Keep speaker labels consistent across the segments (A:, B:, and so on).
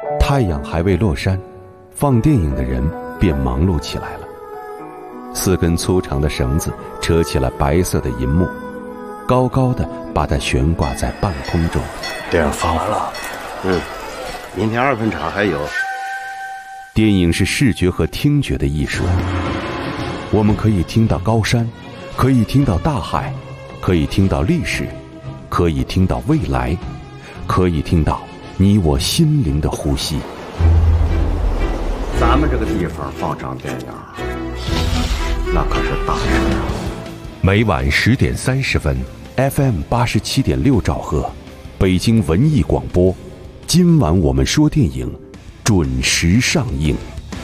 A: 太阳还未落山，放电影的人便忙碌起来了。4根粗长的绳子扯起了白色的银幕，高高的把它悬挂在半空中。
B: 电影放完了，明天2分场还有。
A: 电影是视觉和听觉的艺术，我们可以听到高山，可以听到大海，可以听到历史，可以听到未来，可以听到你我心灵的呼吸。
B: 咱们这个地方放场电影，那可是大事啊！
A: 每晚10点30分 ，FM 87.6兆赫，北京文艺广播。今晚我们说电影，准时上映。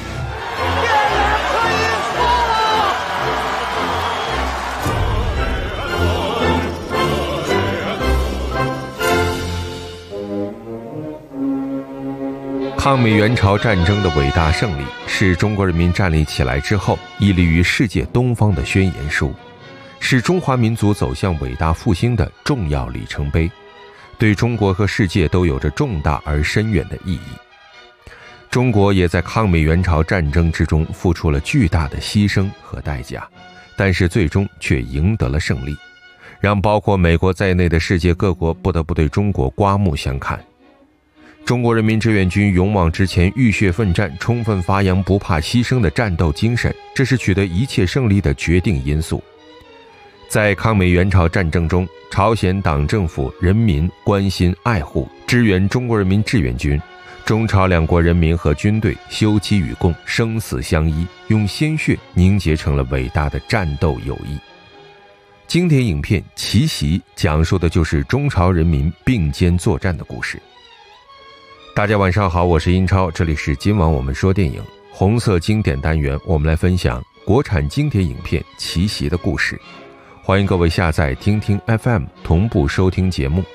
C: 抗美援朝战争的伟大胜利，是中国人民站立起来之后屹立于世界东方的宣言书，是中华民族走向伟大复兴的重要里程碑，对中国和世界都有着重大而深远的意义。中国也在抗美援朝战争之中付出了巨大的牺牲和代价，但是最终却赢得了胜利，让包括美国在内的世界各国不得不对中国刮目相看。中国人民志愿军勇往直前，浴血奋战，充分发扬不怕牺牲的战斗精神，这是取得一切胜利的决定因素。在抗美援朝战争中，朝鲜党政府人民关心爱护支援中国人民志愿军，中朝两国人民和军队休戚与共，生死相依，用鲜血凝结成了伟大的战斗友谊。经典影片《奇袭》讲述的就是中朝人民并肩作战的故事。大家晚上好，我是英超，这里是今晚我们说电影红色经典单元，我们来分享国产经典影片《奇袭》的故事。欢迎各位下载听听 FM 同步收听节目。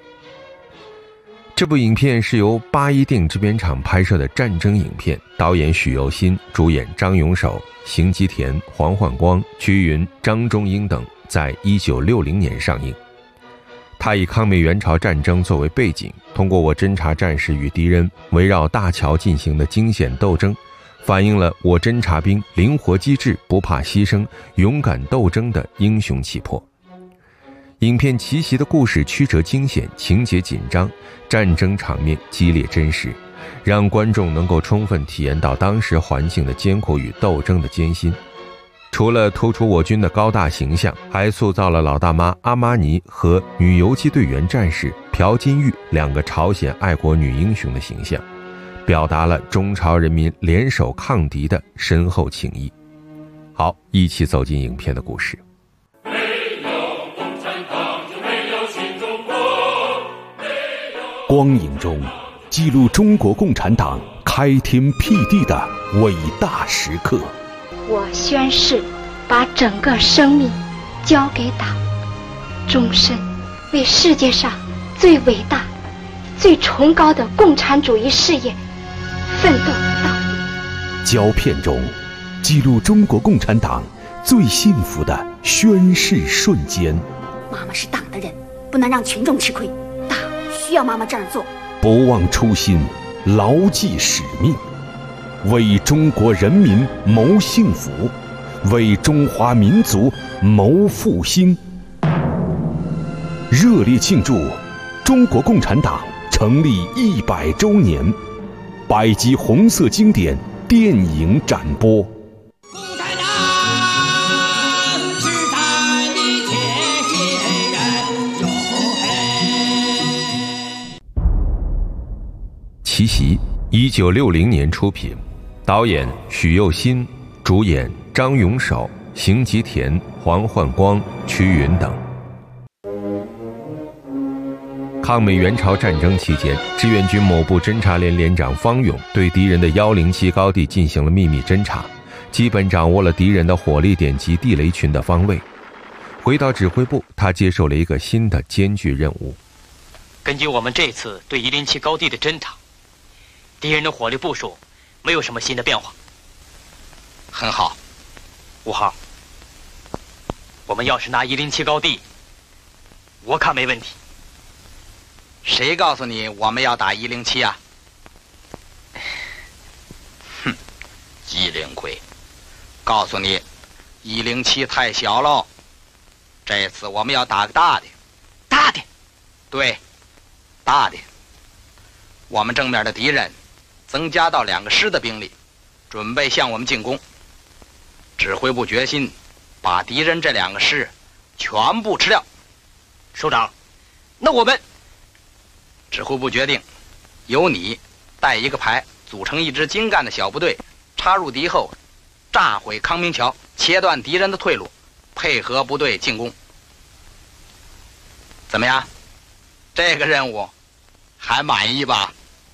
C: 这部影片是由81电影制片厂拍摄的战争影片，导演许又新，主演张永守、邢吉田、黄焕光、瞿云、张中英等，在1960年上映。他以抗美援朝战争作为背景，通过我侦察战士与敌人围绕大桥进行的惊险斗争，反映了我侦察兵灵活机智、不怕牺牲、勇敢斗争的英雄气魄。影片《奇袭》的故事曲折惊险，情节紧张，战争场面激烈真实，让观众能够充分体验到当时环境的艰苦与斗争的艰辛。除了突出我军的高大形象，还塑造了老大妈阿玛尼和女游击队员战士朴金玉2个朝鲜爱国女英雄的形象，表达了中朝人民联手抗敌的深厚情谊。好，一起走进影片的故事。
D: 没有共产党就没有新中国。
A: 光影中记录中国共产党开天辟地的伟大时刻。
E: 我宣誓，把整个生命交给党，终身为世界上最伟大、最崇高的共产主义事业奋斗到底。
A: 胶片中记录中国共产党最幸福的宣誓瞬间。
F: 妈妈是党的人，不能让群众吃亏，党需要妈妈这样做。
A: 不忘初心，牢记使命，为中国人民谋幸福，为中华民族谋复兴。热烈庆祝中国共产党成立100周年，100集红色经典电影展播。
D: 共产党是咱的铁血人，哟嘿！
C: 奇袭，1960年出品，导演许又新，主演张永守、邢吉田、黄焕光、瞿云等。抗美援朝战争期间，志愿军某部侦察连连长方勇对敌人的107高地进行了秘密侦察，基本掌握了敌人的火力点及地雷群的方位。回到指挥部，他接受了一个新的艰巨任务。
G: 根据我们这次对107高地的侦察，敌人的火力部署没有什么新的变化。很好，5号，我们要是拿107高地，我看没问题。
H: 谁告诉你我们要打107啊？ 机灵鬼，告诉你，107太小喽。这次我们要打个大的。
G: 大的？
H: 对，大的。我们正面的敌人增加到2个师的兵力，准备向我们进攻。指挥部决心把敌人这2个师全部吃掉。
G: 首长，那我们……
H: 指挥部决定，由你带一个排，组成一支精干的小部队，插入敌后，炸毁康明桥，切断敌人的退路，配合部队进攻。怎么样？这个任务还满意吧？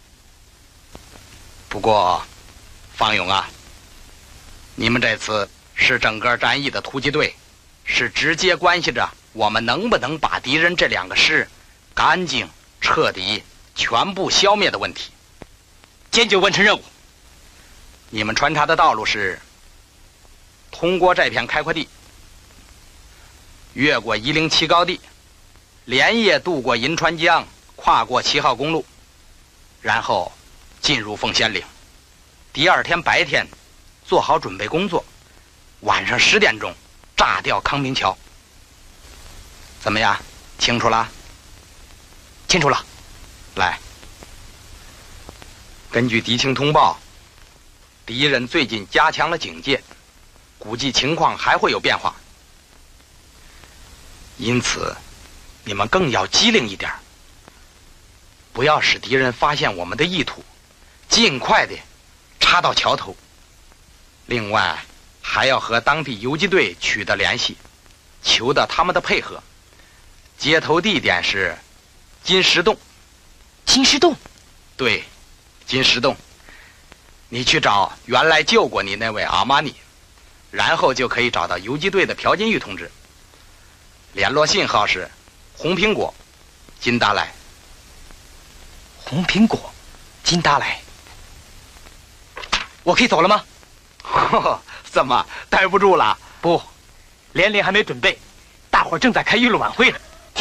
H: 不过，方勇啊，你们这次是整个战役的突击队，是直接关系着我们能不能把敌人这2个师干净、彻底、全部消灭的问题。
G: 坚决完成任务。
H: 你们穿插的道路是通过这片开阔地，越过107高地，连夜渡过银川江，跨过7号公路，然后进入凤仙岭。第2天白天做好准备工作，晚上10点钟炸掉康明桥。怎么样？清楚了？
G: 清楚了。
H: 来，根据敌情通报，敌人最近加强了警戒，估计情况还会有变化。因此，你们更要机灵一点，不要使敌人发现我们的意图，尽快的插到桥头。另外，还要和当地游击队取得联系，求得他们的配合。接头地点是金石洞。
G: 金石洞？
H: 对，金石洞。你去找原来救过你那位阿玛尼，然后就可以找到游击队的朴金玉同志。联络信号是红苹果，金达莱。
G: 红苹果，金达莱。我可以走了吗？
H: 怎么待不住了？
G: 不，连连还没准备，大伙儿正在开娱乐晚会呢。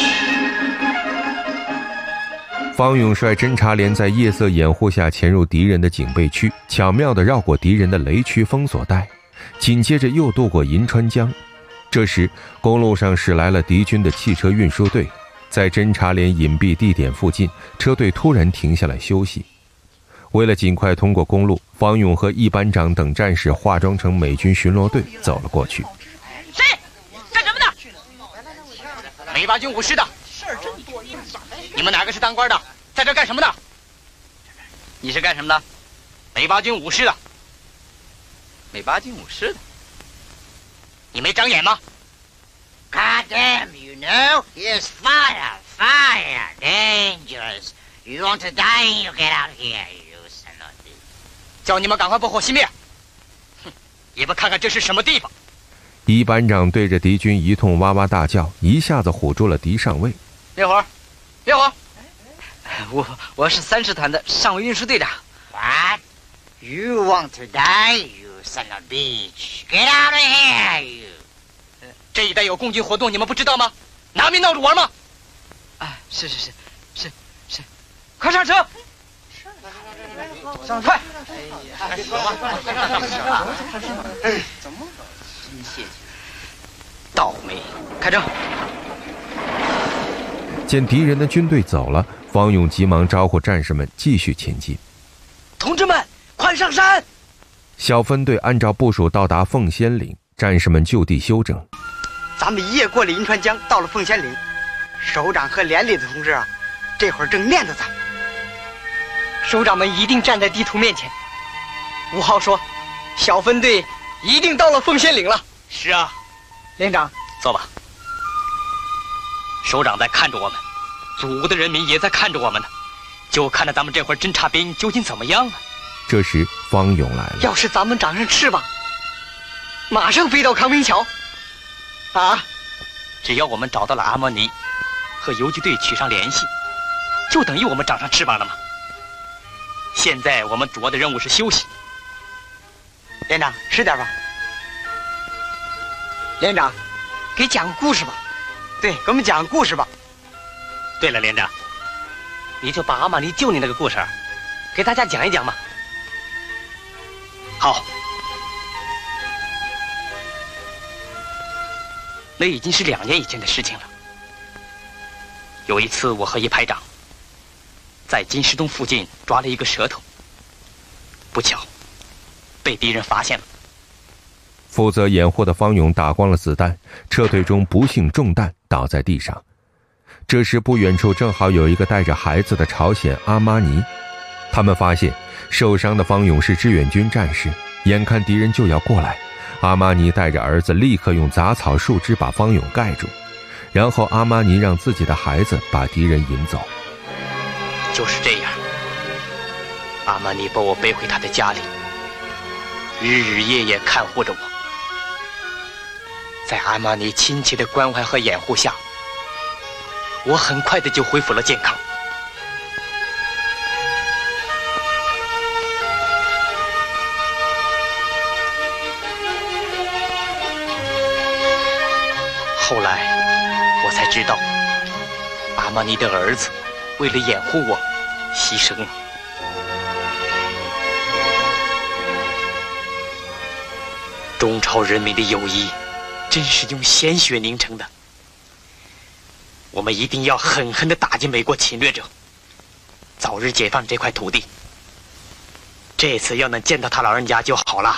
C: 方勇率侦察连在夜色掩护下潜入敌人的警备区，巧妙地绕过敌人的雷区封锁带，紧接着又渡过银川江。这时公路上驶来了敌军的汽车运输队，在侦察连隐蔽地点附近，车队突然停下来休息。为了尽快通过公路，方勇和一班长等战士化妆成美军巡逻队走了过去。
G: 谁？干什么的？美八军武师的。你们哪个是当官的？在这干什么的？
H: 你是干什么的？
G: 美八军武师的。
H: 美八军武师的。
G: 你没长眼吗
I: ？God damn, you know, here's fire, fire, dangerous. You want to die, you get out here, you son of a bitch.
G: 叫你们赶快布火熄灭！哼，你们看看这是什么地方？
C: 一班长对着敌军一通哇哇大叫，一下子唬住了敌上尉。
G: 烈火，烈火！我是30团的上尉运输队长。
I: What? You want to die, you son of a bitch? Get out of here, you!
G: 这一带有共军活动，你们不知道吗？拿命闹着玩吗？
J: 啊，是，快上车！上车！快！
G: 怎么？倒霉！开车！
C: 见敌人的军队走了，方勇急忙招呼战士们继续前进。
J: 同志们，快上山！
C: 小分队按照部署到达凤仙岭，战士们就地休整。
J: 咱们一夜过了银川江，到了凤仙岭。首长和连里的同志啊，这会儿正念着咱。首长们一定站在地图面前。5号说，小分队一定到了凤仙岭了。
G: 是啊，
J: 连长，
G: 坐吧。首长在看着我们，祖国的人民也在看着我们呢，就看着咱们这会儿侦察兵究竟怎么样啊。
C: 这时方勇来了。
J: 要是咱们长上翅膀，马上飞到康明桥。啊！
G: 只要我们找到了阿莫尼，和游击队取上联系，就等于我们长上翅膀了吗？现在我们主要的任务是休息。
J: 连长，吃点吧。连长，给讲个故事吧。对，给我们讲个故事吧。
G: 对了，连长，你就把阿玛尼救你那个故事给大家讲一讲嘛。好， 那已经是2年以前的事情了。有一次，我和一排长在金石洞附近抓了一个蛇头，不巧被敌人发现了。
C: 负责掩护的方勇打光了子弹，撤退中不幸中弹，倒在地上。这时不远处正好有一个带着孩子的朝鲜阿玛尼，他们发现受伤的方勇是志愿军战士，眼看敌人就要过来，阿玛尼带着儿子立刻用杂草树枝把方勇盖住，然后阿玛尼让自己的孩子把敌人引走。
G: 就是这样，阿玛尼把我背回他的家里，日日夜夜看护着我。在阿玛尼亲切的关怀和掩护下，我很快的就恢复了健康。后来我才知道，阿玛尼的儿子为了掩护我牺牲了。中朝人民的友谊真是用鲜血凝成的，我们一定要狠狠地打击美国侵略者，早日解放这块土地。这次要能见到他老人家就好了。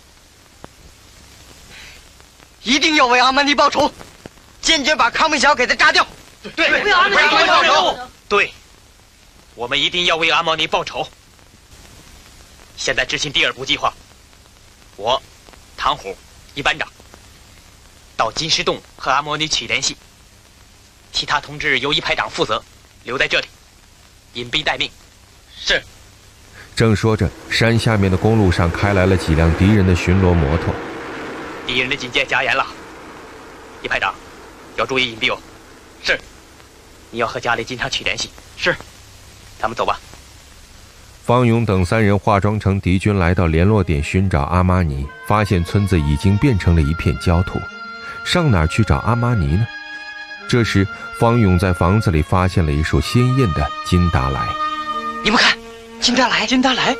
J: 一定要为阿玛尼报仇，坚决把康明桥给他炸掉。
G: 对，为阿玛尼报仇。对，我们一定要为阿玛尼报仇。现在执行第2步计划，我唐虎一班长到金石洞和阿玛尼取联系，其他同志由一排长负责，留在这里隐蔽待命。是。
C: 正说着，山下面的公路上开来了几辆敌人的巡逻摩托。
G: 敌人的警戒加严了，一排长要注意隐蔽哦。是。你要和家里经常取联系。是。咱们走吧。
C: 方勇等3人化妆成敌军来到联络点寻找阿玛尼，发现村子已经变成了一片焦土，上哪儿去找阿玛尼呢？这时方勇在房子里发现了一束鲜艳的金达莱。
J: 你们看，金达莱，金达莱，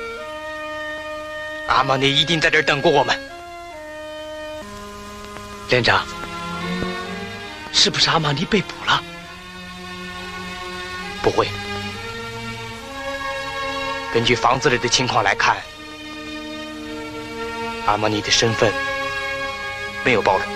G: 阿玛尼一定在这儿等过我们。连长，是不是阿玛尼被捕了？不会。根据房子里的情况来看，阿玛尼的身份没有暴露。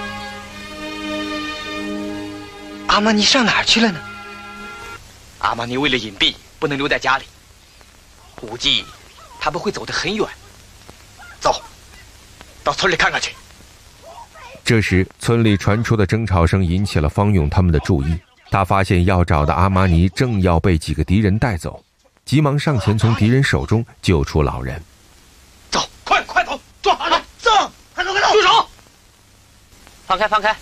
J: 阿玛尼上哪儿去了呢？
G: 阿玛尼为了隐蔽，不能留在家里，估计他们会走得很远。走，到村里看看去。
C: 这时村里传出的争吵声引起了方勇他们的注意，他发现要找的阿玛尼正要被几个敌人带走，急忙上前从敌人手中救出老人。
G: 走，快走，抓好了，
J: 走，快走，
G: 住手！放开，放开！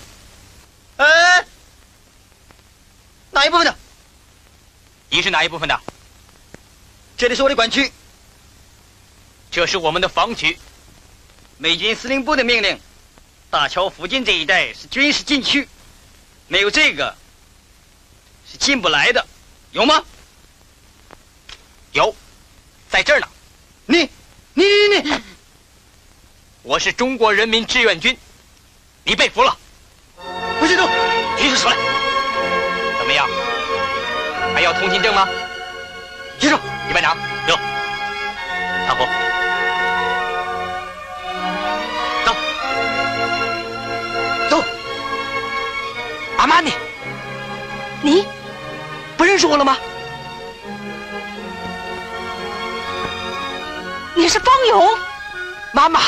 J: 哪一部分的？
G: 你是哪一部分的？
J: 这里是我的管区，
G: 这是我们的防区。
J: 美军司令部的命令，大桥附近这一带是军事禁区，没有这个是进不来的，有吗？
G: 有，在这儿呢。
J: 你，
G: 我是中国人民志愿军，你被俘了。
J: 不许动，
G: 举起手来。怎么样？还要通行证吗？
J: 举手。
G: 一班长，有。唐虎，走。阿玛尼，
F: 你
G: 不认识我了吗？
F: 你是方勇，
G: 妈妈，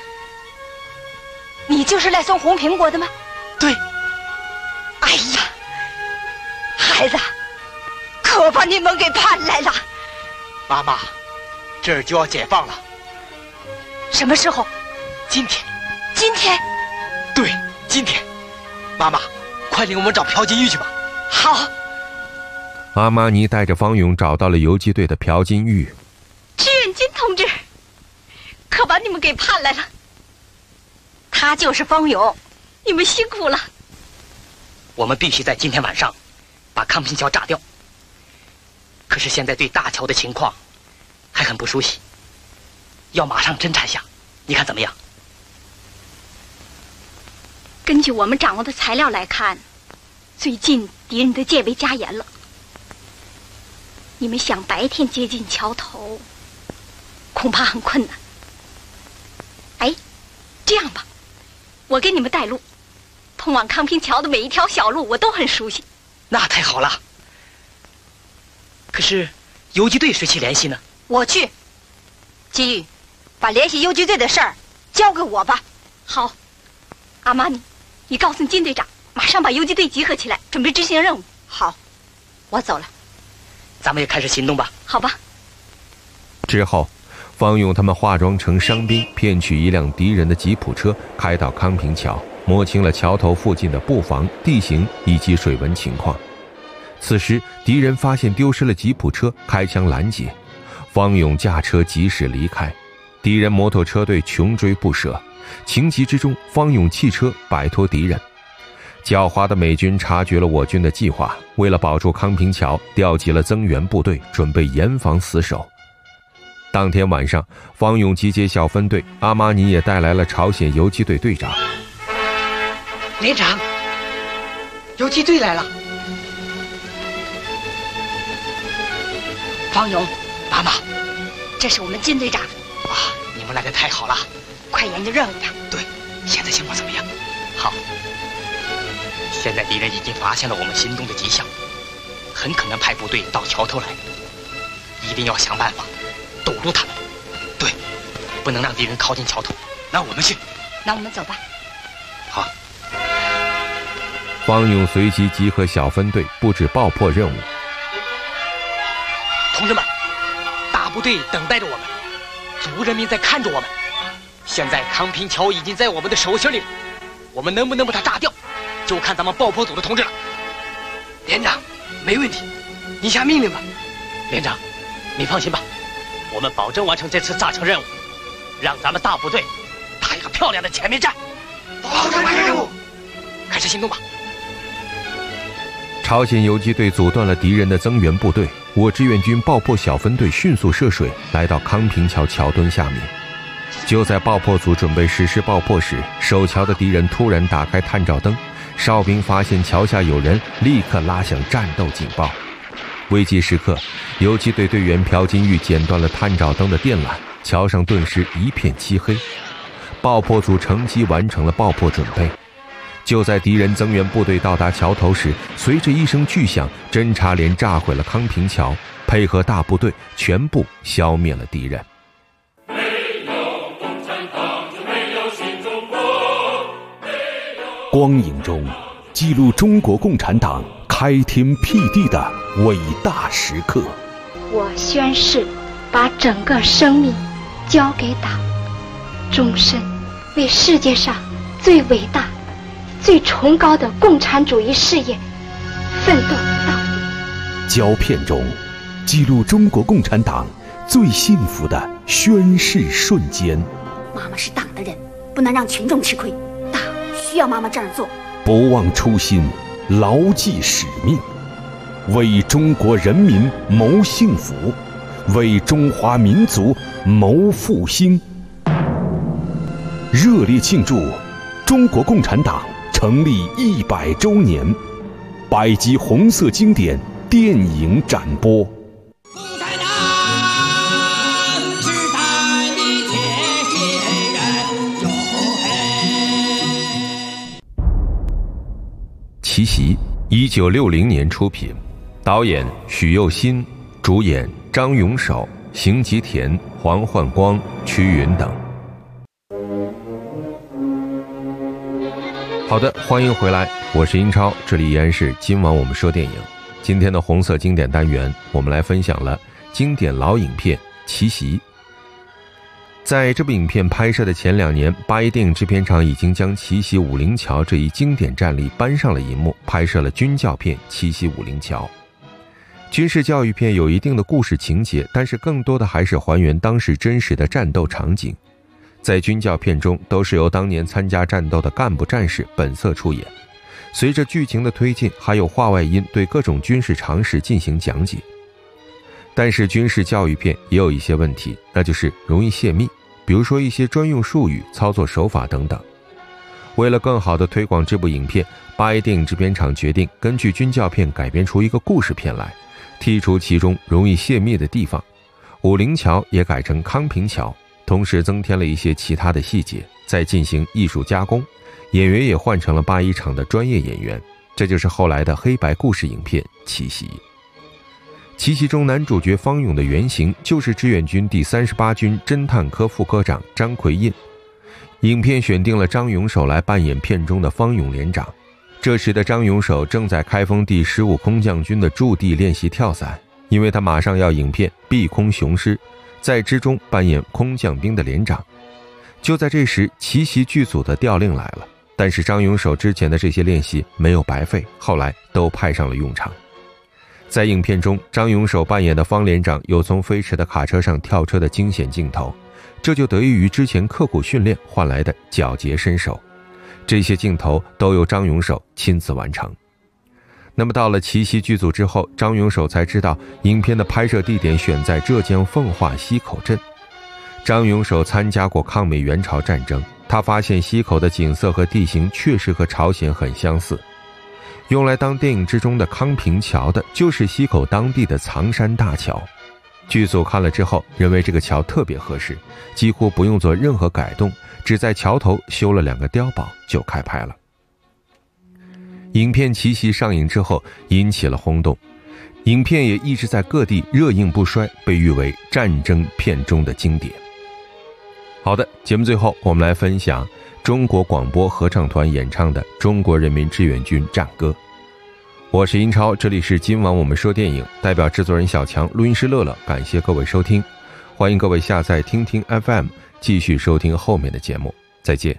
F: 你就是来送红苹果的吗？
G: 对。
F: 哎呀，孩子，可把你们给盼来了。
G: 妈妈，这儿就要解放了。
F: 什么时候？
G: 今天。
F: 今天？
G: 对，今天。妈妈，快领我们找朴金玉去吧。
F: 好。
C: 阿玛尼带着方勇找到了游击队的朴金玉。
F: 志愿军同志，可把你们给盼来了。他就是方勇，你们辛苦了。
G: 我们必须在今天晚上把康平桥炸掉。可是现在对大桥的情况还很不熟悉，要马上侦察下，你看怎么样？
F: 根据我们掌握的材料来看，最近敌人的戒备加严了。你们想白天接近桥头，恐怕很困难。哎，这样吧，我给你们带路，通往康平桥的每一条小路我都很熟悉。
J: 那太好了。可是游击队谁去联系呢？
F: 我去。基玉，把联系游击队的事儿交给我吧。好，阿玛尼，你告诉金队长，马上把游击队集合起来，准备执行任务。好，我走了。
J: 咱们也开始行动吧。
F: 好吧。
C: 之后，方勇他们化妆成伤兵，骗取一辆敌人的吉普车，开到康平桥，摸清了桥头附近的布防、地形以及水文情况。此时，敌人发现丢失了吉普车，开枪拦截。方勇驾车及时离开，敌人摩托车队穷追不舍。情急之中，方勇弃车摆脱敌人。狡猾的美军察觉了我军的计划，为了保住康平桥，调集了增援部队，准备严防死守。当天晚上，方勇集结小分队，阿玛尼也带来了朝鲜游击队队长。
J: 连长，游击队来了。方勇，妈妈，
F: 这是我们金队长。
J: 啊，你们来的太好了。
F: 快研究任务吧。
J: 对，现在情况怎么样？
G: 好，现在敌人已经发现了我们行动的迹象，很可能派部队到桥头来，一定要想办法堵住他们。
J: 对，
G: 不能让敌人靠近桥头。
J: 那我们去。
F: 那我们走吧。
G: 好。
C: 方勇随即集合小分队，布置爆破任务。
J: 同志们，大部队等待着我们，族人民在看着我们。现在康平桥已经在我们的手心里，我们能不能把它炸掉，就看咱们爆破组的同志了。连长，没问题，你下命令吧。连长，你放心吧，
G: 我们保证完成这次炸城任务，让咱们大部队打一个漂亮的前面战。
J: 保证完成任务，开始行动吧。
C: 朝鲜游击队阻断了敌人的增援部队，我志愿军爆破小分队迅速涉水，来到康平桥桥墩下面。就在爆破组准备实施爆破时，守桥的敌人突然打开探照灯，哨兵发现桥下有人，立刻拉响战斗警报。危急时刻，游击队队员朴金玉剪断了探照灯的电缆，桥上顿时一片漆黑。爆破组乘机完成了爆破准备。就在敌人增援部队到达桥头时，随着一声巨响，侦察连炸毁了康平桥，配合大部队全部消灭了敌人。
A: 光影中记录中国共产党开天辟地的伟大时刻。
E: 我宣誓，把整个生命交给党，终身为世界上最伟大、最崇高的共产主义事业奋斗到底。
A: 胶片中记录中国共产党最幸福的宣誓瞬间。
K: 妈妈是党的人，不能让群众吃亏，党需要妈妈这样做。
A: 不忘初心，牢记使命，为中国人民谋幸福，为中华民族谋复兴。热烈庆祝中国共产党成立100周年，100集红色经典电影展播。
D: 共产党是咱的铁血人，哟嘿！
C: 奇袭，1960年出品，导演许又新，主演张永守、邢吉田、黄焕光、屈云等。好的，欢迎回来，我是英超，这里依然是今晚我们说电影。今天的红色经典单元，我们来分享了经典老影片《奇袭》。在这部影片拍摄的前2年，八一电影制片厂已经将奇袭武陵桥这一经典战例搬上了银幕，拍摄了军教片《奇袭武陵桥》。军事教育片有一定的故事情节，但是更多的还是还原当时真实的战斗场景。在军教片中，都是由当年参加战斗的干部战士本色出演。随着剧情的推进，还有话外音对各种军事常识进行讲解。但是军事教育片也有一些问题，那就是容易泄密，比如说一些专用术语、操作手法等等。 为了更好地推广这部影片，8A 电影制片厂决定根据军教片改编出一个故事片来，剔除其中容易泄密的地方，武陵桥也改成康平桥，同时增添了一些其他的细节，再进行艺术加工，演员也换成了8A厂的专业演员，这就是后来的黑白故事影片《奇袭》。《奇袭》中男主角方勇的原型就是志愿军第38军侦探科副科长张奎印。影片选定了张永守来扮演片中的方勇连长。这时的张永守正在开封第15空降军的驻地练习跳伞，因为他马上要影片《碧空雄狮》，在之中扮演空降兵的连长。就在这时，奇袭剧组的调令来了，但是张永守之前的这些练习没有白费，后来都派上了用场。在影片中，张永守扮演的方连长有从飞驰的卡车上跳车的惊险镜头，这就得益于之前刻苦训练换来的矫捷身手，这些镜头都由张永守亲自完成。那么到了奇袭剧组之后，张永守才知道影片的拍摄地点选在浙江奉化溪口镇。张永守参加过抗美援朝战争，他发现溪口的景色和地形确实和朝鲜很相似。用来当电影之中的康平桥的就是溪口当地的藏山大桥。剧组看了之后认为这个桥特别合适，几乎不用做任何改动，只在桥头修了2个碉堡就开拍了。影片《奇袭》上映之后引起了轰动，影片也一直在各地热映不衰，被誉为战争片中的经典。好的，节目最后我们来分享中国广播合唱团演唱的《中国人民志愿军战歌》。我是英超，这里是今晚我们说电影，代表制作人小强，录音师乐乐，感谢各位收听，欢迎各位下载听听 FM， 继续收听后面的节目，再见。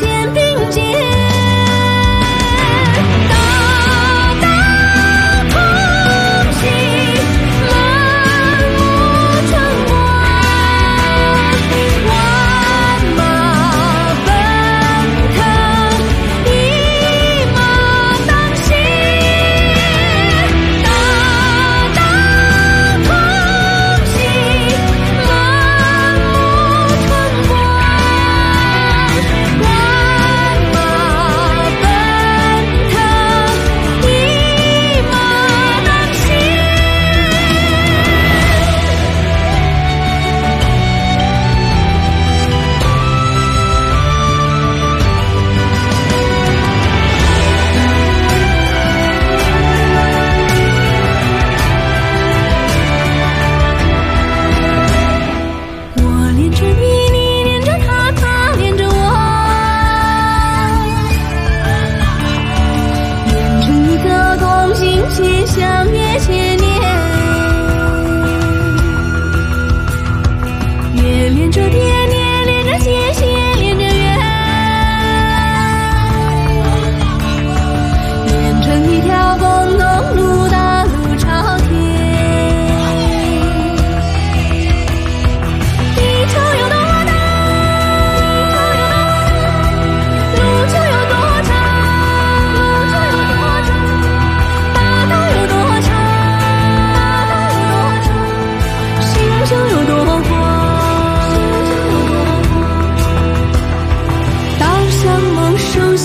L: 大大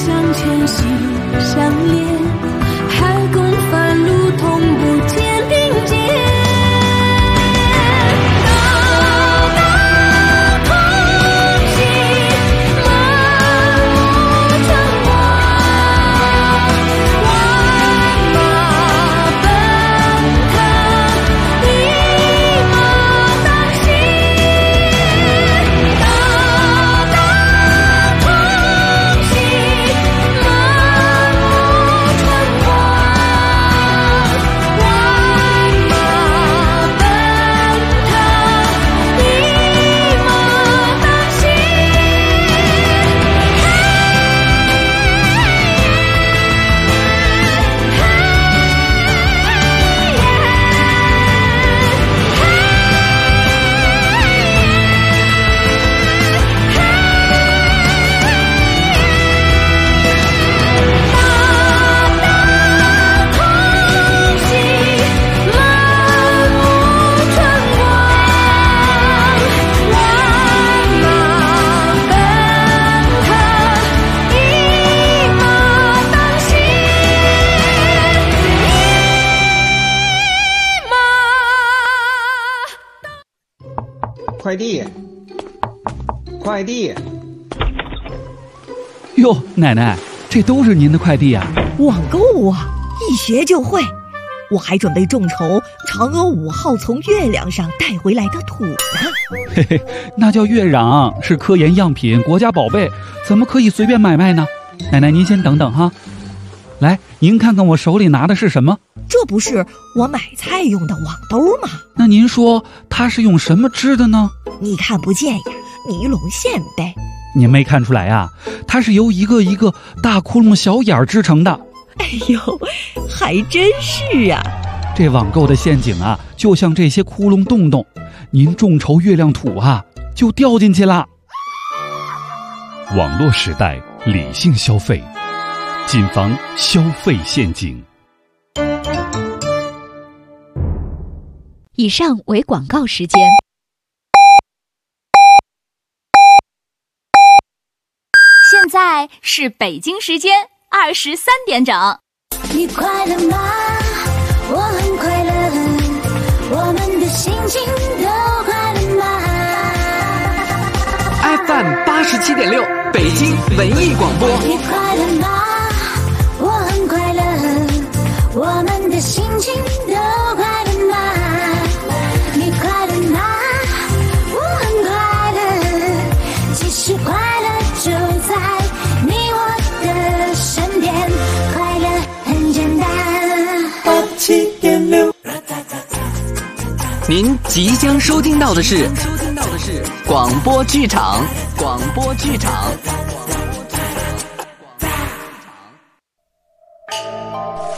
L: 向前行，相连，海共繁路，同不见并肩。
M: 快递！
N: 哟，奶奶，这都是您的快递啊！
O: 网购啊，一学就会。我还准备众筹嫦娥5号从月亮上带回来的土呢。
N: 嘿嘿，那叫月壤，是科研样品，国家宝贝，怎么可以随便买卖呢？奶奶，您先等等哈。来，您看看我手里拿的是什么？
O: 这不是我买菜用的网兜吗？
N: 那您说它是用什么织的呢？
O: 你看不见呀，尼龙线呗。
N: 您没看出来啊？它是由一个一个大窟窿小眼儿织成的。
O: 哎呦，还真是啊！
N: 这网购的陷阱啊，就像这些窟窿洞洞，您众筹月亮土啊，就掉进去了。
A: 网络时代，理性消费，谨防消费陷阱。
P: 以上为广告时间。
Q: 现在是北京时间23点整。
L: 你快乐吗？我很快乐，我们的心情都快乐吗
R: ？FM 87.6，北京文艺广播。
L: 你快乐吗？我很快乐，我们的心情都快乐吗？你快乐吗？我很快乐，其实快乐就在你我的身边，快乐很简单。87.6，
R: 您即将收听到的是广播剧场，广播剧场。